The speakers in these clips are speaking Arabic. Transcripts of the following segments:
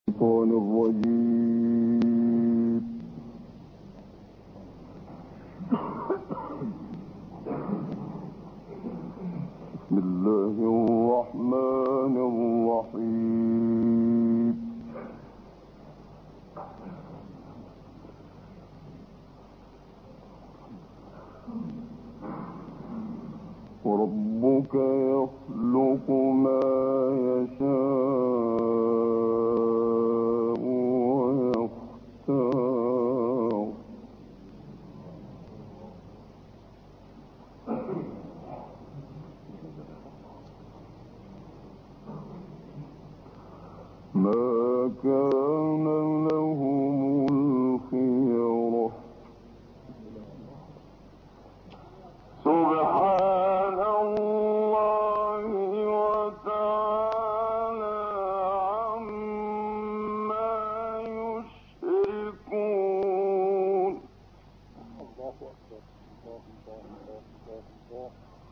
الشيطان الرجيم. بسم الله الرحمن الرحيم. وربك يخلق ما يشاء ويختار ما كان لهم الخيرة. سبحان الله وتعالى عما يشركون. الله أكبر. الله الله الله الله الله.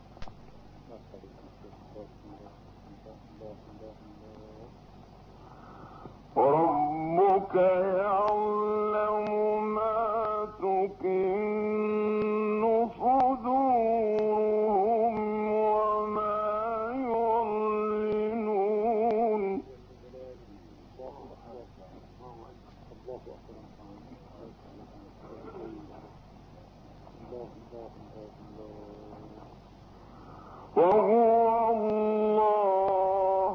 ربك يعلم ما تكن صدورهم وما يعلنون. وهو الله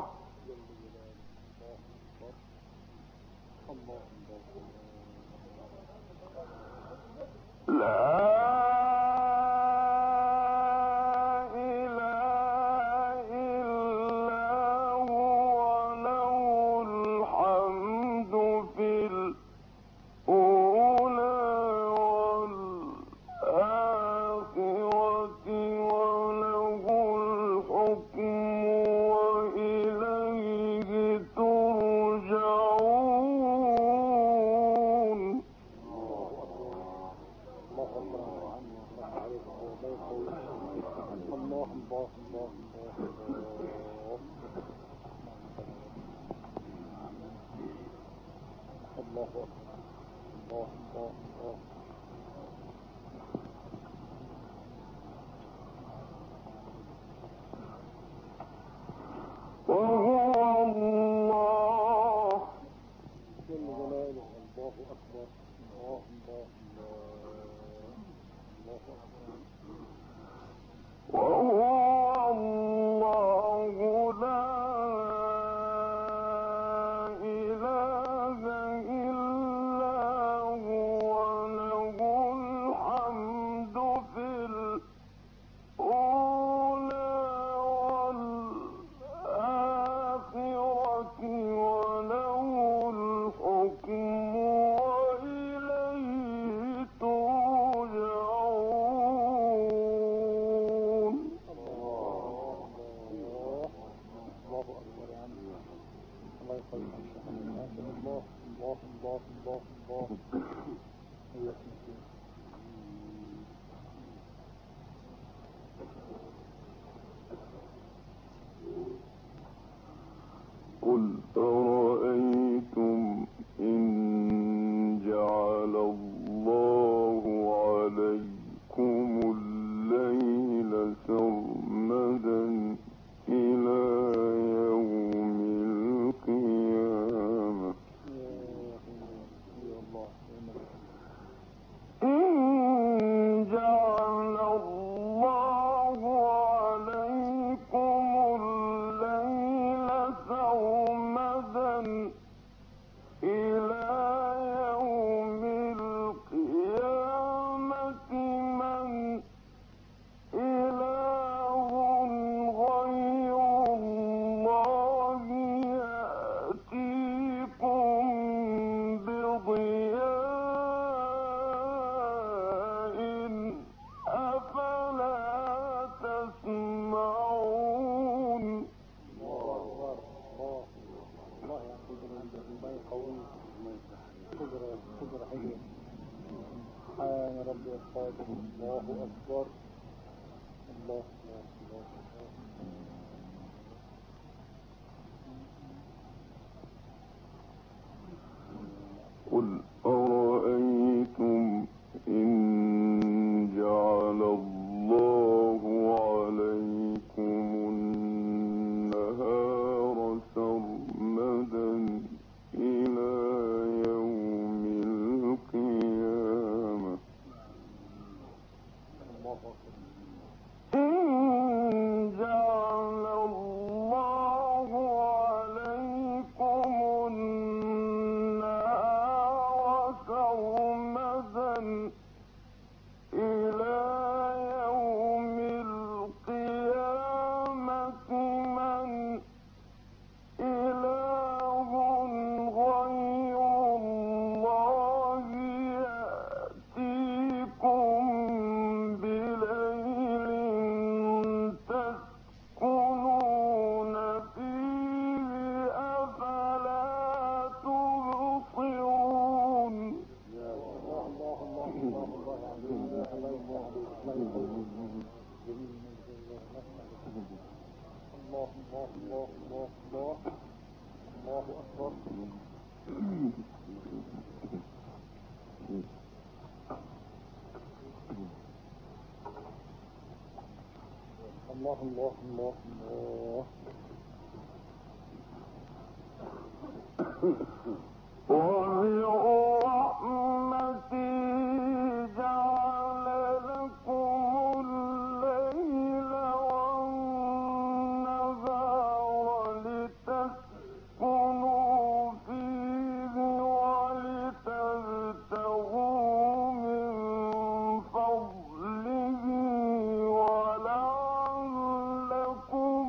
لا إله إلا هو له الحمد في الأولى والآخرة وله الحكم وإليه ترجعون. وهو الله جل جلاله. الله أكبر. الله الله الله أكبر. وهو الله لا إله إلا هو له الحمد في الأولى والآخرة وله الحكم وإليه ترجعون. الله أكبر يا عم. الله يخليك. الله الله الله الله الله. قل أرأيتم إن جعل الله عليكم الليل سرمدا إلى يوم القيامة إن جعل الله عليكم الليل سرمدا إلى يوم القيامة من إله غير الله يأتيكم بضياء أفلا تسمعون. الله يعطيك الله يقوي. قدرة حلوة. سبحان ربي القادر. الله أكبر. الله الله الله الله. قل أرأيتم إن جعل الله عليكم النهار سرمدا إلى يوم القيامة إن جعل الله عليكم النهار سرمدا إلى يوم القيامة من إله غير الله يأتيكم بليل تسكنون فيه أفلا تبصرون الله أكبر. الله الله الله الله. وبرحمته جعل لكم الليل والنهار لتسكنوا فيه ولتبتغوا من فضله ولعلكم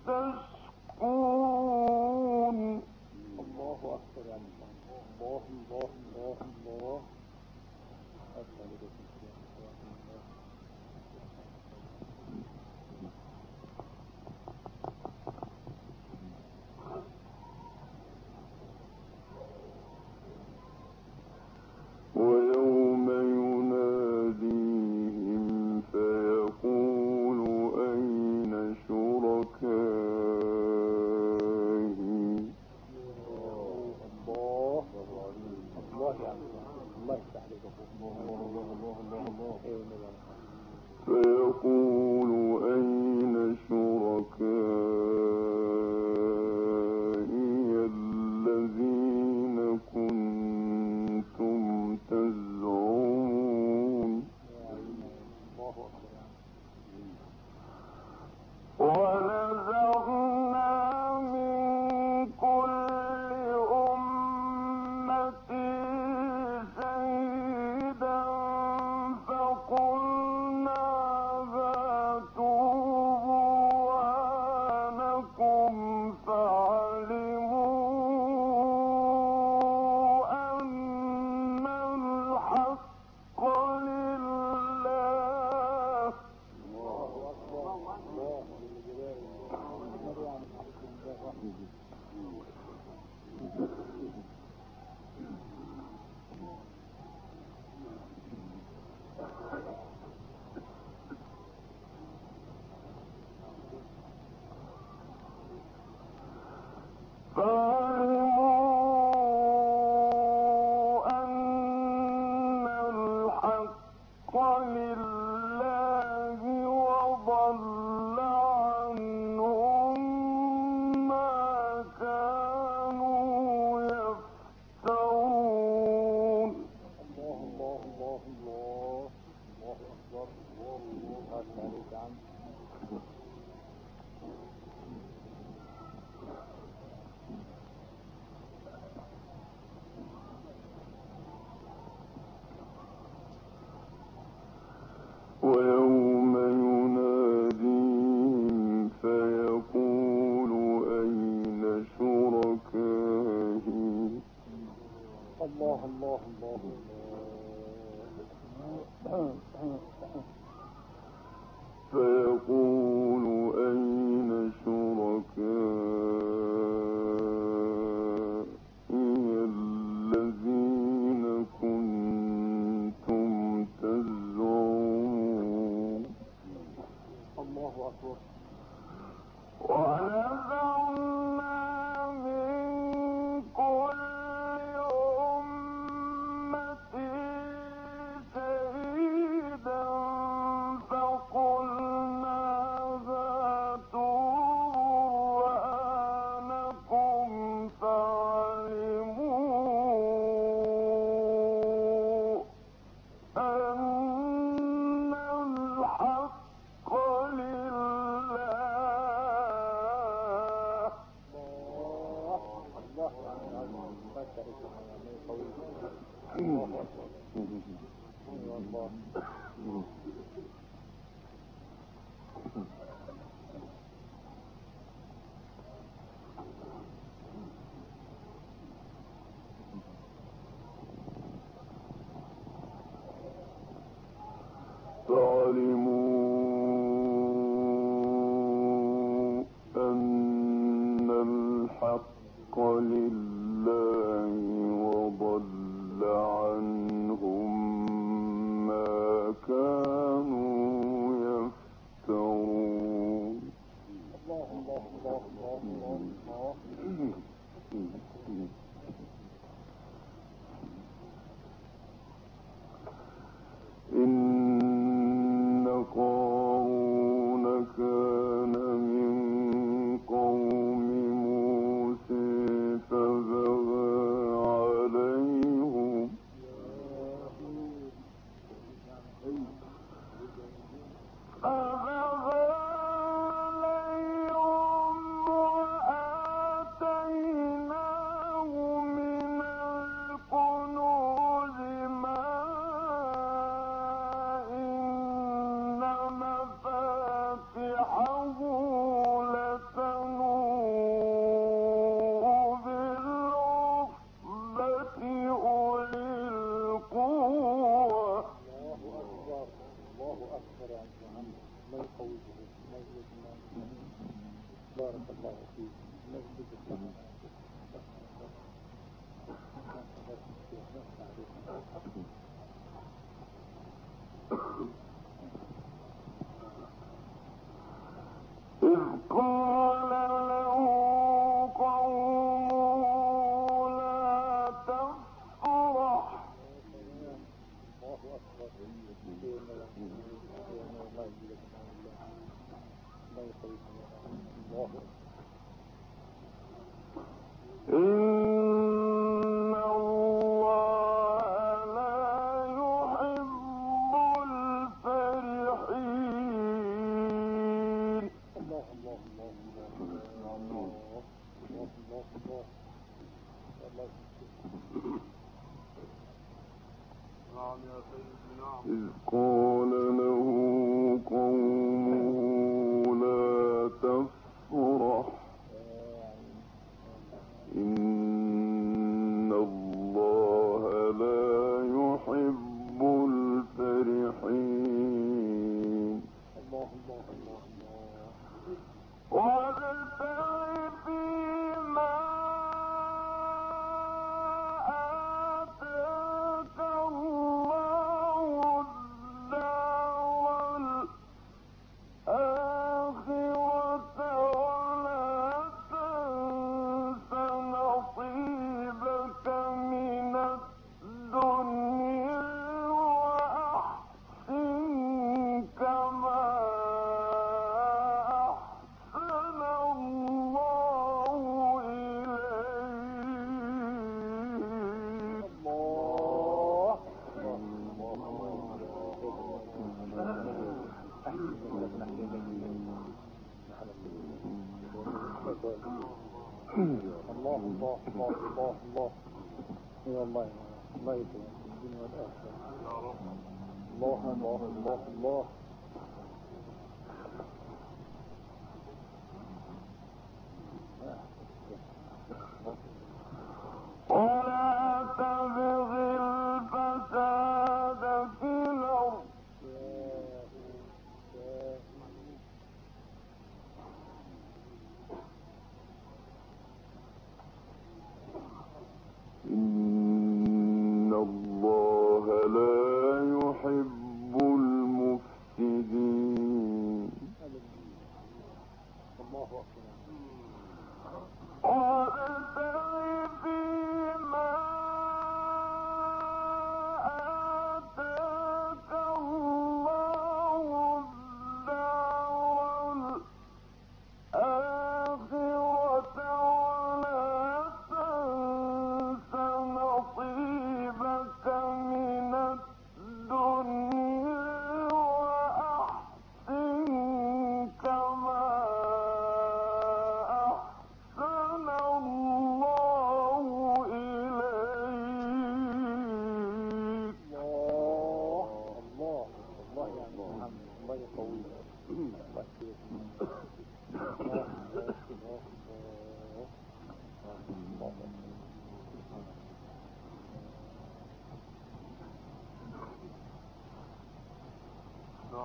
تشكرون. الله أكبر يا الله الله الله الله. ويوم يناديهم فيقول أين شركائي الله الله يا الله يفتح عليك. فيقول أين شركائي الذين كنتم تزعمون ونزعنا من كل أمة شهيدا فقلنا هاتوا برهانكم فعلموا أن الحق لله. فعلموا أن الحق لله وضل عنهم ما كانوا يفترون. الله الله الله الله الله أكبر. الله عليك عم. ويوم يناديهم فيقول أين شركائي الله الله الله فيقول أين شركائي الذين كنتم تزعمون الله أكبر. ونزعنا من كل فعلموا أن الحق لله وضل عنهم ما كانوا يفترون. إن قارون كان من قوم موسى فبغى عليهم وآتيناه من الكنوز ما إن مفاتحه لتنوء بالعصبة أولي القوة. الله أكبر عن محمد ما يقوله مجلسنا. بارك الله فيك. مجلس السلام. إذ قال له قومه لا تفرح الله أكبر. إن الله لا يحب الفرحين. الله الله الله الله الله الله الله. إذ قال له قومه لا تفرح إن الله لا يحب الفرحين. الله الله الله وابتغ فيما آتاك الله الدار الآخرة ولا تنس نصيبك من الدنيا وأحسن كما أحسن الله إليك. الله الله الله الله الله. يا الله الله يكرمك في الدنيا والآخرة. الله الله الله الله. ولا تبغ الفساد في الأرض إن الله لا يحب المفسدين.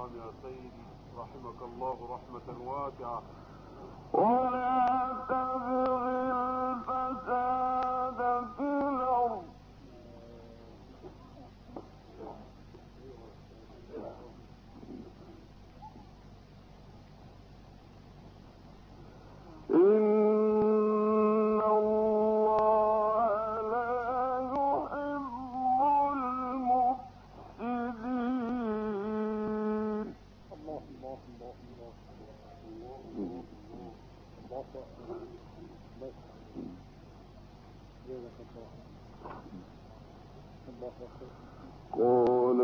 نعم يا سيدي رحمك الله رحمة واسعة. ولا تبغ الفساد في الأرض إن الله لا يحب المفسدين. الله الله الله الله الله بس جزاك الله الله أكبر. قال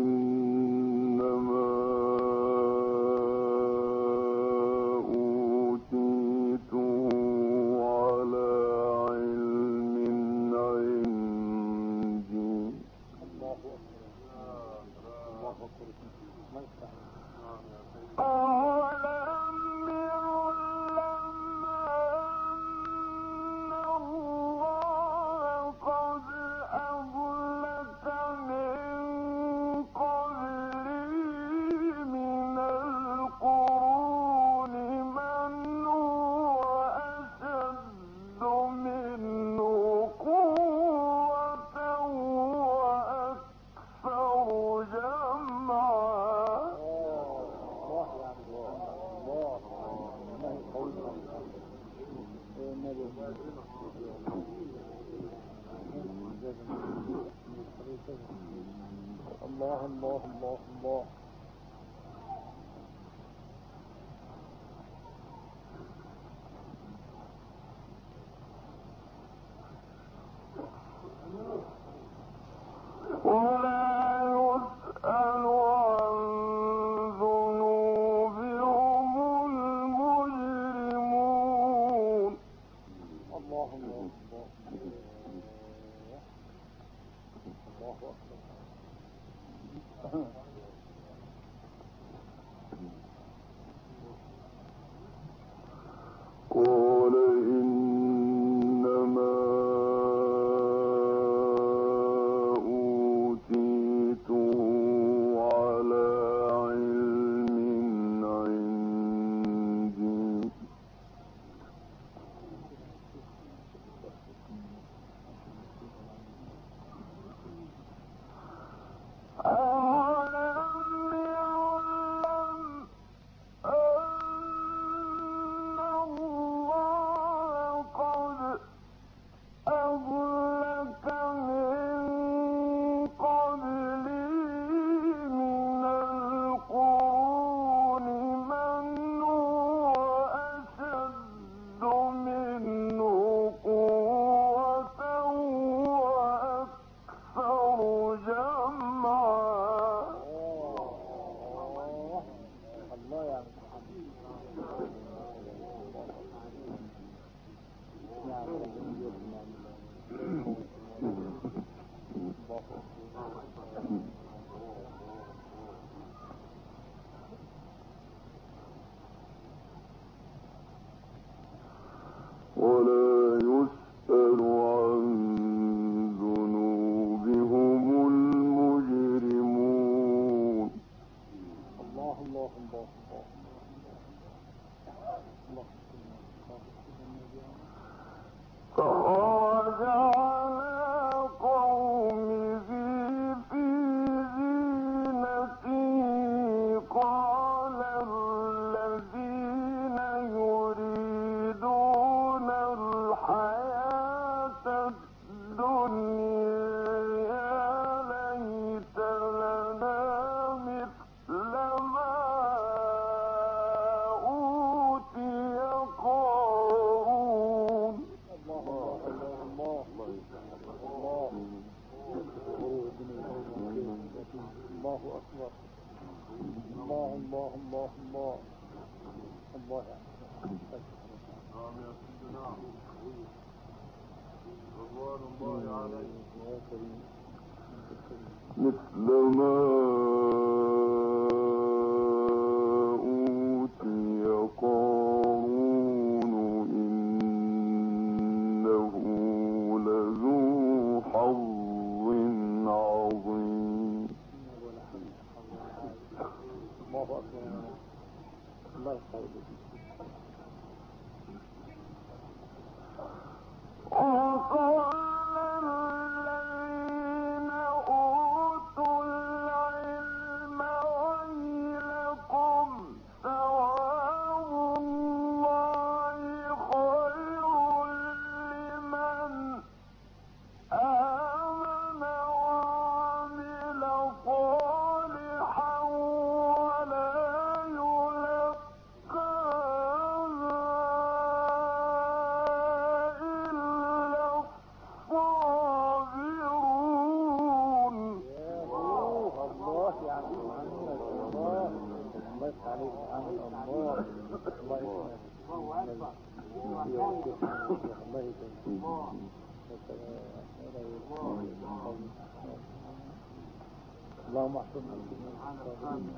إنما أوتيته على علم عندي. الله أكبر الله أكبر. ما يفتح أولم يعلم أن الله قد أهلك من قبله من القرون من هو أشد منه قوة وأكثر جمعا. الله يعني الله ما هي قولنا النبي الله الله الله الله. ولا يسأل عن ذنوبهم المجرمون. الله الله الله الله أكبر. قال إنما أوتيته على علم عندي. أولم يعلم أن الله قد أهلك من قبله من القرون من هو أشد منه قوة وأكثر جمعا. الله يعني ولا يسأل عن ذنوبهم المجرمون. الله الله الله الله. فخرج على قومه في زينته قال الذين يريدون الحياة الدنيا يا ليت لنا مثل ما أوتي قارون. الله الله الله الله أكبر. الله الله الله الله الله نعم يا سيدنا رضوان الله عليه. يا كريم مثل ما أوتي قارون إنه لذو حظ عظيم. اللهم احفظنا من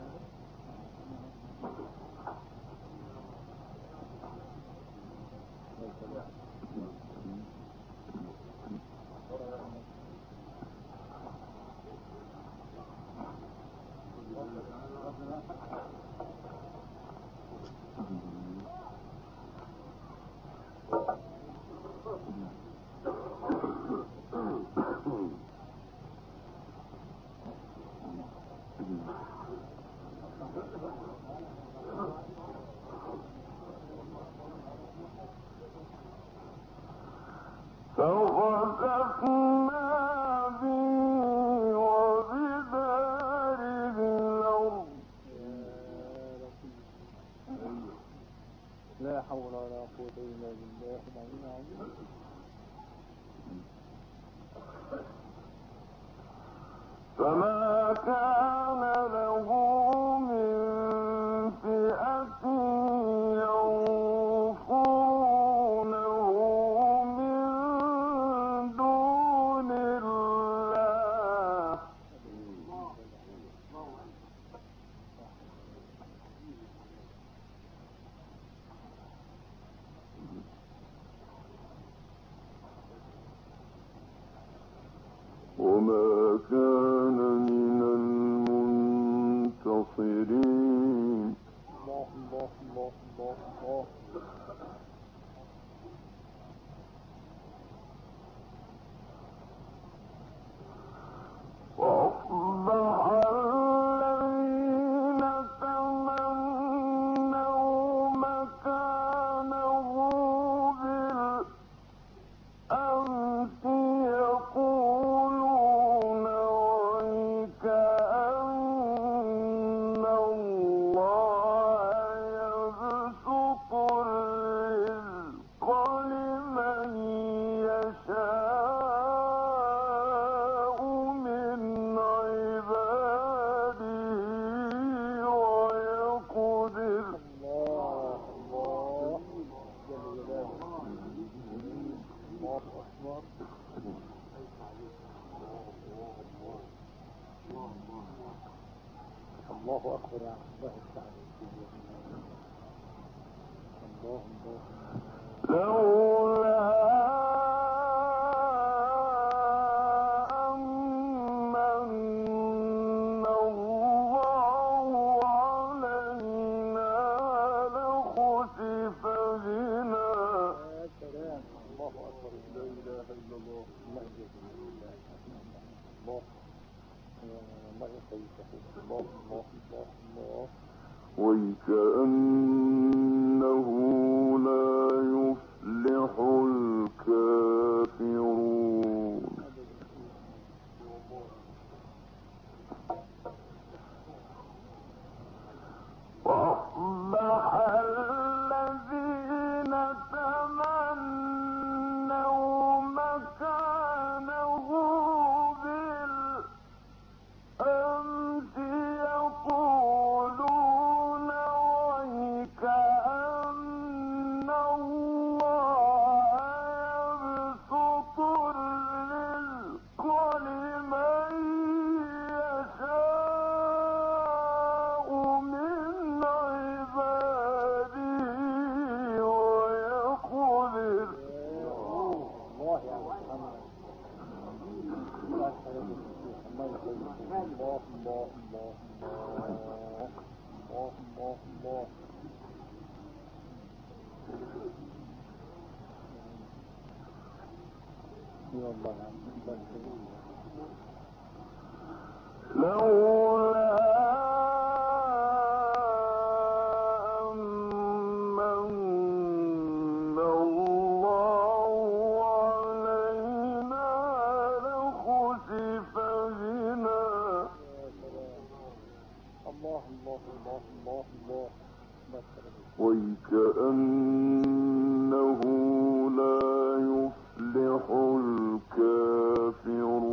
لا حول ولا قوة إلا بالله العلي العظيم. فما كان له من فئة ينصرونه من دون الله وما كان من المنتصرين. الله الله الله الله الله. وأصبح الذين تمنوا مكانه بالأمس يقولون ويكأن الله يبسط الرزق لمن يشاء من عباده ويقدر. الله الله جل جلاله. الله أكبر. الله أكبر يا الله تعالى. الله الله. لولا أمن الله علينا لخسف بنا. يا سلام. الله أكبر. لا إله إلا الله. الله جل جلاله. الله الله يخليك. الله الله الله الله. وكأنه لا يفلح الكافرون. وأصبح الذين تمنوا مكانه بالأمس يقولون ويكأن الله يبسط الرزق لمن يشاء من عباده ويقدر. الله يا محمد. الله يخليك. الله يخليك. الله الله الله الله الله الله. يا الله يا محمد. لولا أمن الله علينا لخسف بنا. الله الله الله الله الله. وكأنه لا يفلح الكافرون.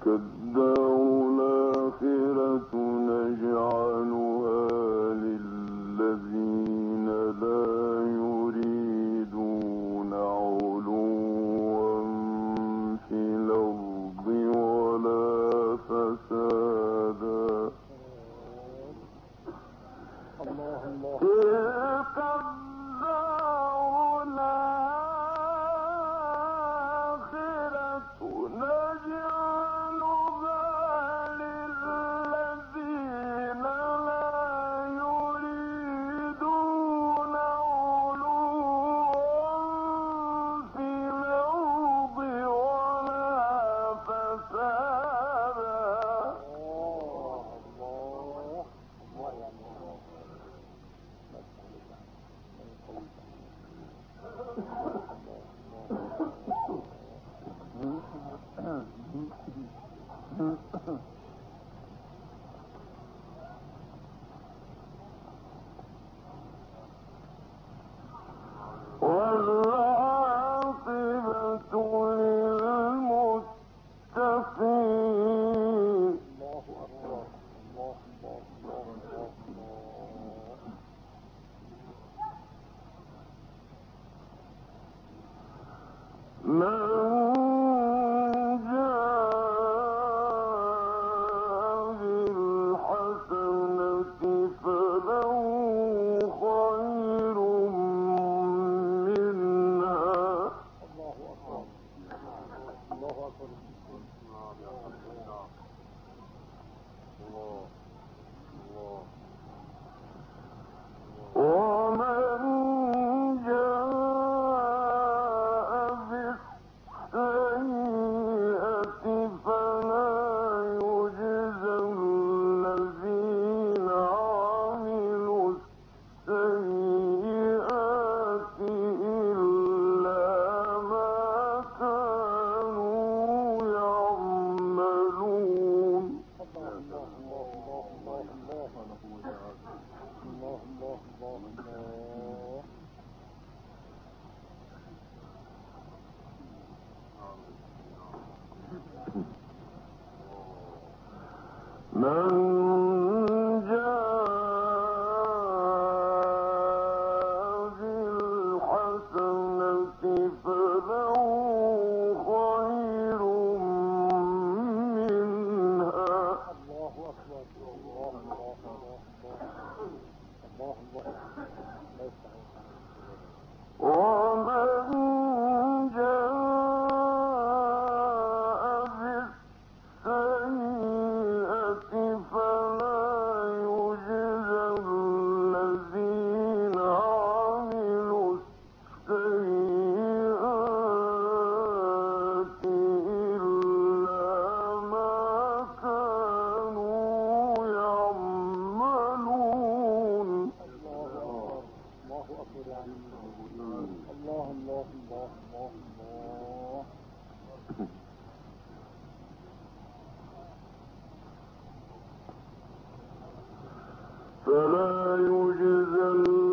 فلا يجزى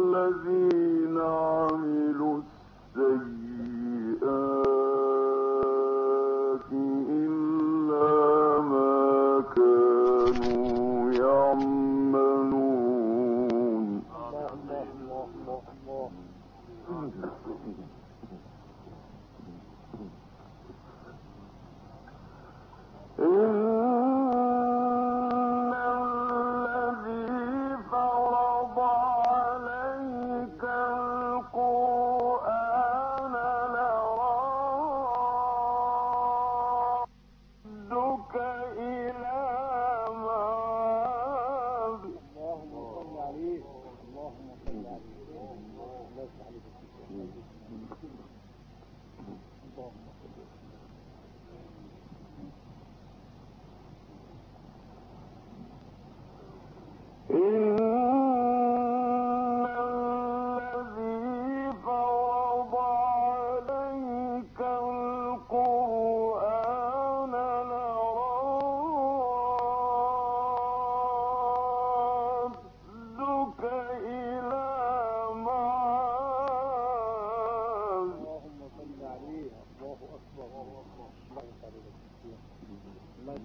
الذين عملوا السيئات إلا ما كانوا يعملون. إن الذي فرض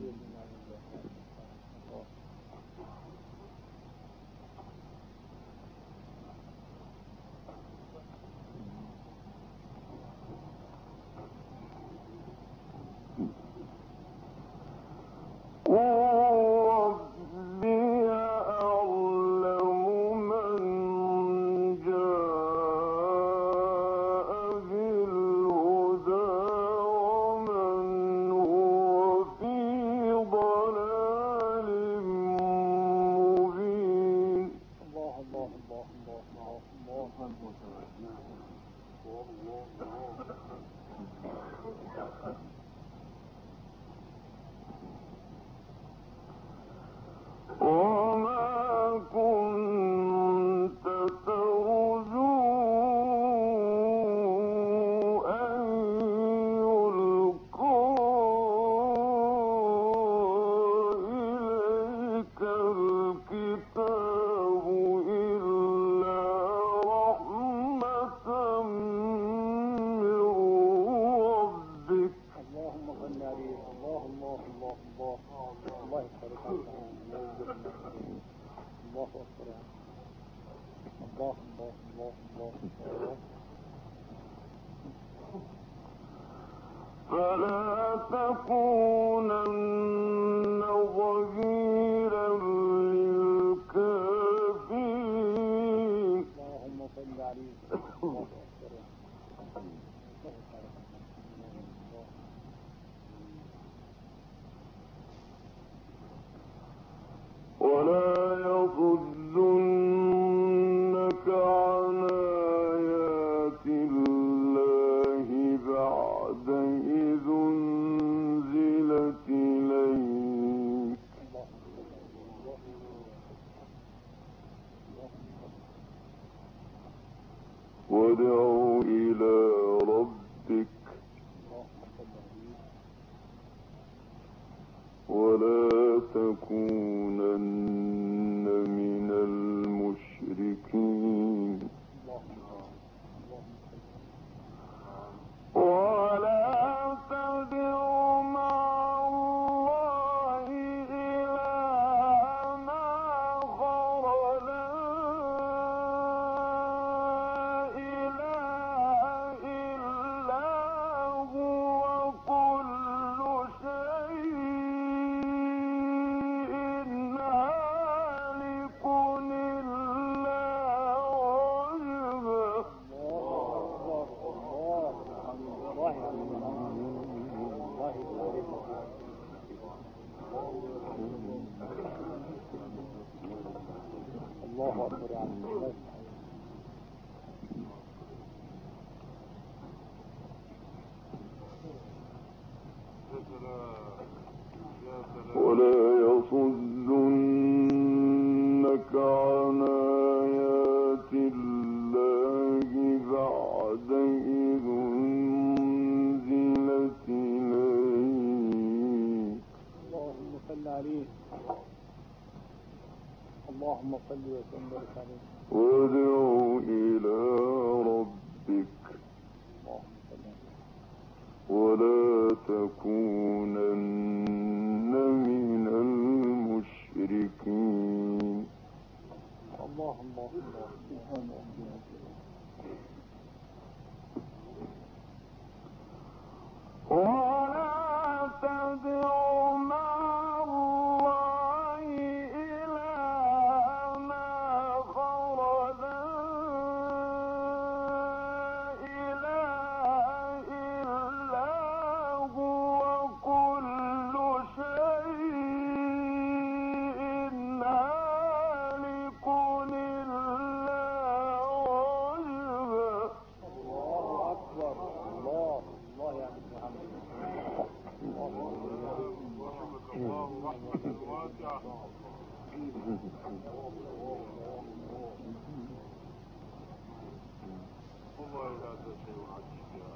فلا تكونن ظهيرا للكافرين. اللهم صل عليه. ولا يصدنك عن آيات الله بعد إذ أنزلت إليك وادع إلى ربك ولا تكونن من المشركين. ولا تدع مع الله إلها آخر لا إله إلا هو كل شيء هالك إلا وجهه. الله أكبر يا عم. ولا يصدنك عن آيات الله بعد إذ أنزلت إليك. اللهم صل عليه. اللهم صل وسلم وبارك عليه. وادع إلى ربك ولا تكونن من المشركين. اللهم ولا تدع مع الله إلها آخر لا إله إلا هو كل شيء هالك إلا وجهه. الله أكبر. الله يا عبد محمد. الله رحمة واسعة. والله هذا شيء عجيب يا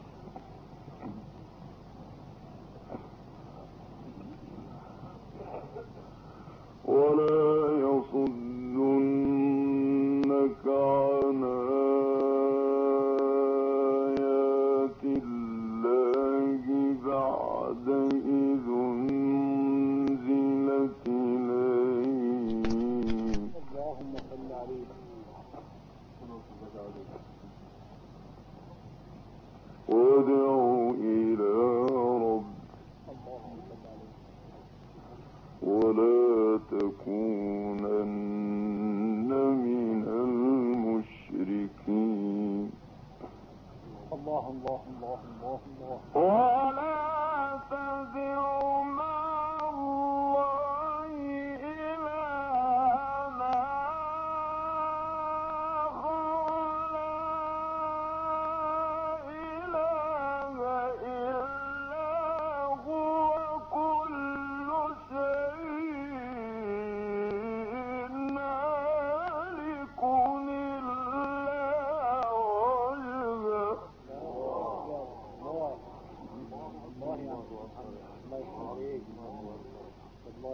أخي. ولا يصدنك عن آيات الله بعد إذ أنزلت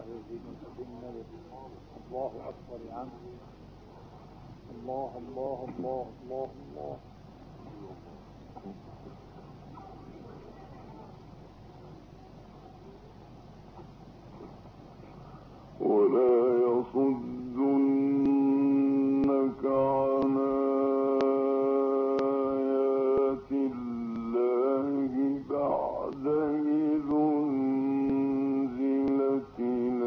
يزيد النبي. الله أكبر يا عم. الله الله الله الله الله. ولا يصدنك عن آيات الله بعد إذ أنزلت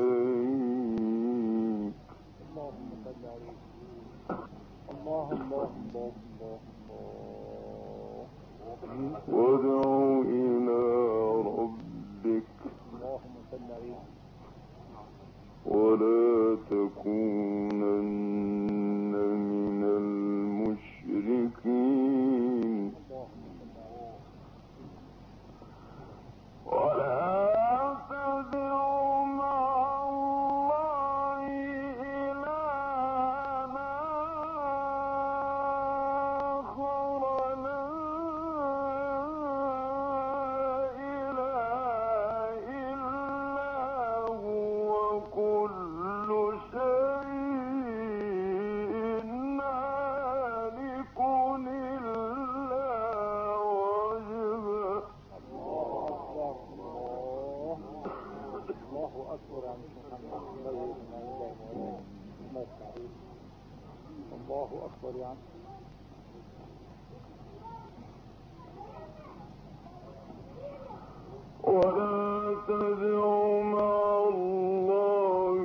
إليك. اللهم صل عليه. الله الله الله الله. وادع إلى ربك اللهم صل عليه. ولا تكونن من المشركين. ولا تدع مع الله إلهًا آخر لا إله إلا هو كل شيء هالك إلا وجهه. الله أكبر عن محمد الله أكبر يا عم. ولا تدع مع الله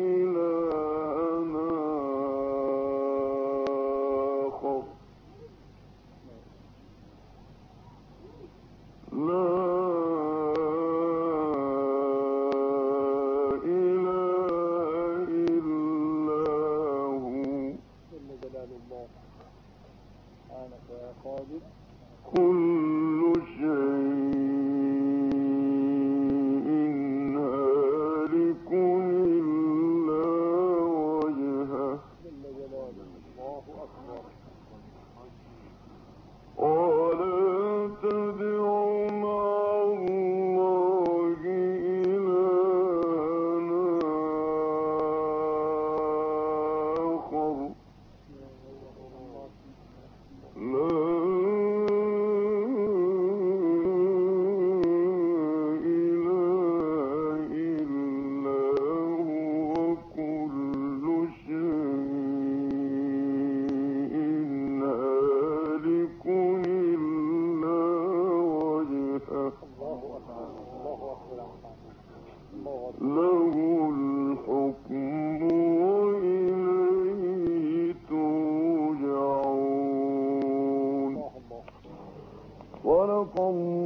إلهًا آخر لا إله إلا هو جل جلال الله. سبحانك يا قادر. كل شيء هالك إلا وجهه. جل جلاله. الله أكبر. ولا تدع مع الله إلهًا آخر لا إله إلا هو كل شيء هالك إلا وجهه. الله أكبر. الله أكبر يا محمد. الله أكبر. له الحكم وإليه ترجعون. الله الله. صدق الله